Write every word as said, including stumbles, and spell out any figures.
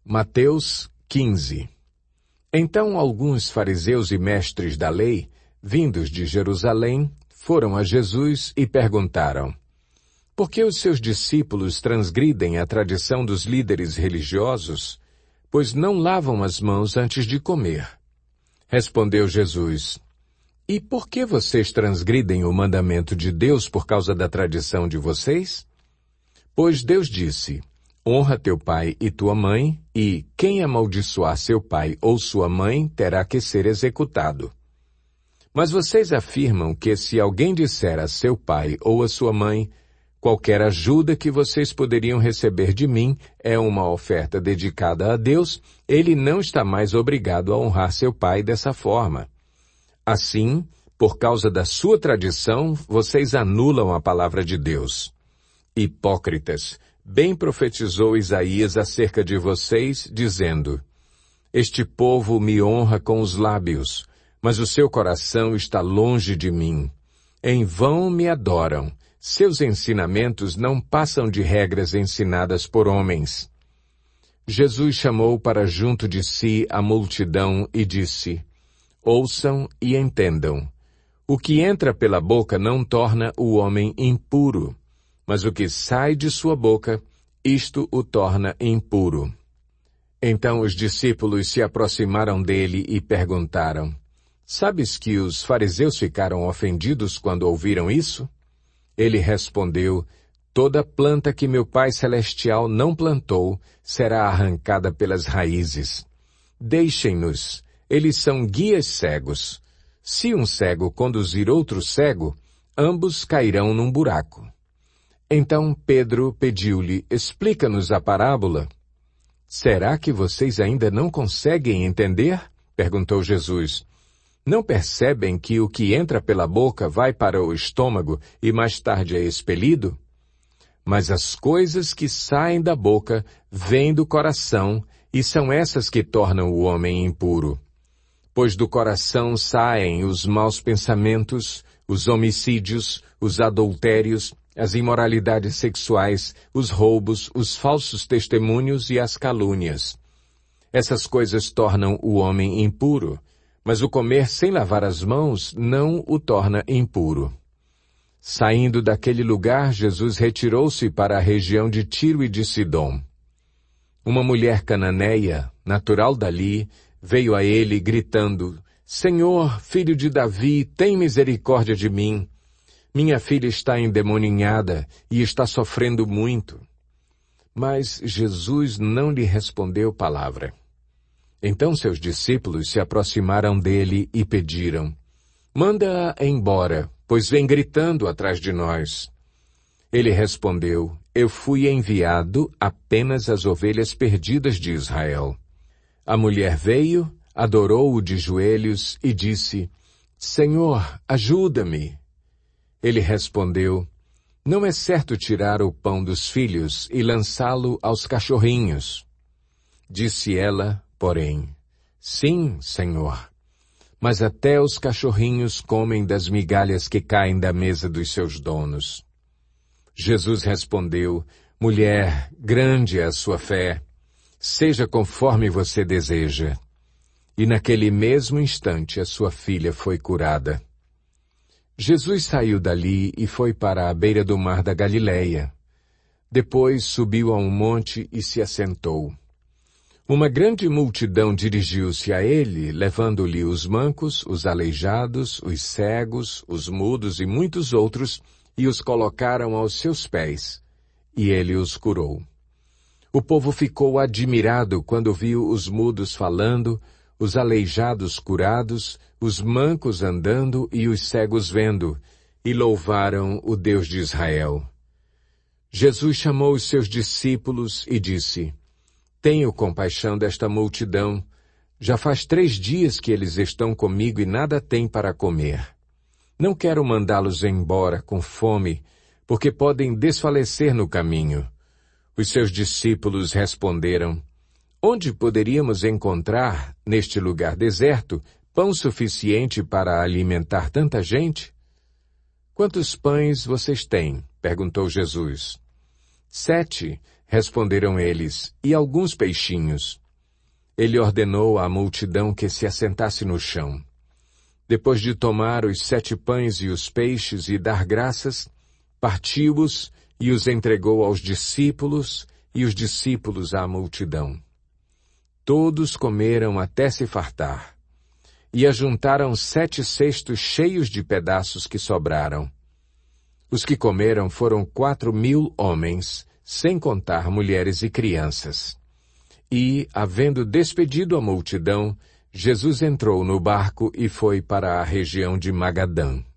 Mateus quinze. Então alguns fariseus e mestres da lei, vindos de Jerusalém, foram a Jesus e perguntaram: por que os seus discípulos transgridem a tradição dos líderes religiosos, pois não lavam as mãos antes de comer? Respondeu Jesus: e por que vocês transgridem o mandamento de Deus por causa da tradição de vocês? Pois Deus disse: honra teu pai e tua mãe, e quem amaldiçoar seu pai ou sua mãe terá que ser executado. Mas vocês afirmam que se alguém disser a seu pai ou a sua mãe: qualquer ajuda que vocês poderiam receber de mim é uma oferta dedicada a Deus, ele não está mais obrigado a honrar seu pai dessa forma. Assim, por causa da sua tradição, vocês anulam a palavra de Deus. Hipócritas, bem profetizou Isaías acerca de vocês, dizendo: este povo me honra com os lábios, mas o seu coração está longe de mim. Em vão me adoram. Seus ensinamentos não passam de regras ensinadas por homens. Jesus chamou para junto de si a multidão e disse: ouçam e entendam. O que entra pela boca não torna o homem impuro, mas o que sai de sua boca, isto o torna impuro. Então os discípulos se aproximaram dele e perguntaram: sabes que os fariseus ficaram ofendidos quando ouviram isso? Ele respondeu: toda planta que meu Pai Celestial não plantou será arrancada pelas raízes. Deixem-nos, eles são guias cegos. Se um cego conduzir outro cego, ambos cairão num buraco. Então Pedro pediu-lhe: explica-nos a parábola. Será que vocês ainda não conseguem entender? Perguntou Jesus. Não percebem que o que entra pela boca vai para o estômago e mais tarde é expelido? Mas as coisas que saem da boca vêm do coração, e são essas que tornam o homem impuro. Pois do coração saem os maus pensamentos, os homicídios, os adultérios, as imoralidades sexuais, os roubos, os falsos testemunhos e as calúnias. Essas coisas tornam o homem impuro, mas o comer sem lavar as mãos não o torna impuro. Saindo daquele lugar, Jesus retirou-se para a região de Tiro e de Sidom. Uma mulher cananeia, natural dali, veio a ele gritando: Senhor, filho de Davi, tem misericórdia de mim. Minha filha está endemoninhada e está sofrendo muito. Mas Jesus não lhe respondeu palavra. Então seus discípulos se aproximaram dele e pediram: manda-a embora, pois vem gritando atrás de nós. Ele respondeu: eu fui enviado apenas às ovelhas perdidas de Israel. A mulher veio, adorou-o de joelhos e disse: Senhor, ajuda-me. Ele respondeu: não é certo tirar o pão dos filhos e lançá-lo aos cachorrinhos. Disse ela, porém: sim, Senhor, mas até os cachorrinhos comem das migalhas que caem da mesa dos seus donos. Jesus respondeu: mulher, grande é a sua fé, seja conforme você deseja. E naquele mesmo instante a sua filha foi curada. Jesus saiu dali e foi para a beira do mar da Galileia. Depois subiu a um monte e se assentou. Uma grande multidão dirigiu-se a ele, levando-lhe os mancos, os aleijados, os cegos, os mudos e muitos outros, e os colocaram aos seus pés, e ele os curou. O povo ficou admirado quando viu os mudos falando, os aleijados curados, os mancos andando e os cegos vendo, e louvaram o Deus de Israel. Jesus chamou os seus discípulos e disse: tenho compaixão desta multidão. Já faz três dias que eles estão comigo e nada têm para comer. Não quero mandá-los embora com fome, porque podem desfalecer no caminho. Os seus discípulos responderam: onde poderíamos encontrar, neste lugar deserto, pão suficiente para alimentar tanta gente? Quantos pães vocês têm? Perguntou Jesus. Sete, Responderam eles, e alguns peixinhos. Ele ordenou à multidão que se assentasse no chão. Depois de tomar os sete pães e os peixes e dar graças, partiu-os e os entregou aos discípulos e os discípulos à multidão. Todos comeram até se fartar. E ajuntaram sete cestos cheios de pedaços que sobraram. Os que comeram foram quatro mil homens, sem contar mulheres e crianças. E, havendo despedido a multidão, Jesus entrou no barco e foi para a região de Magadã.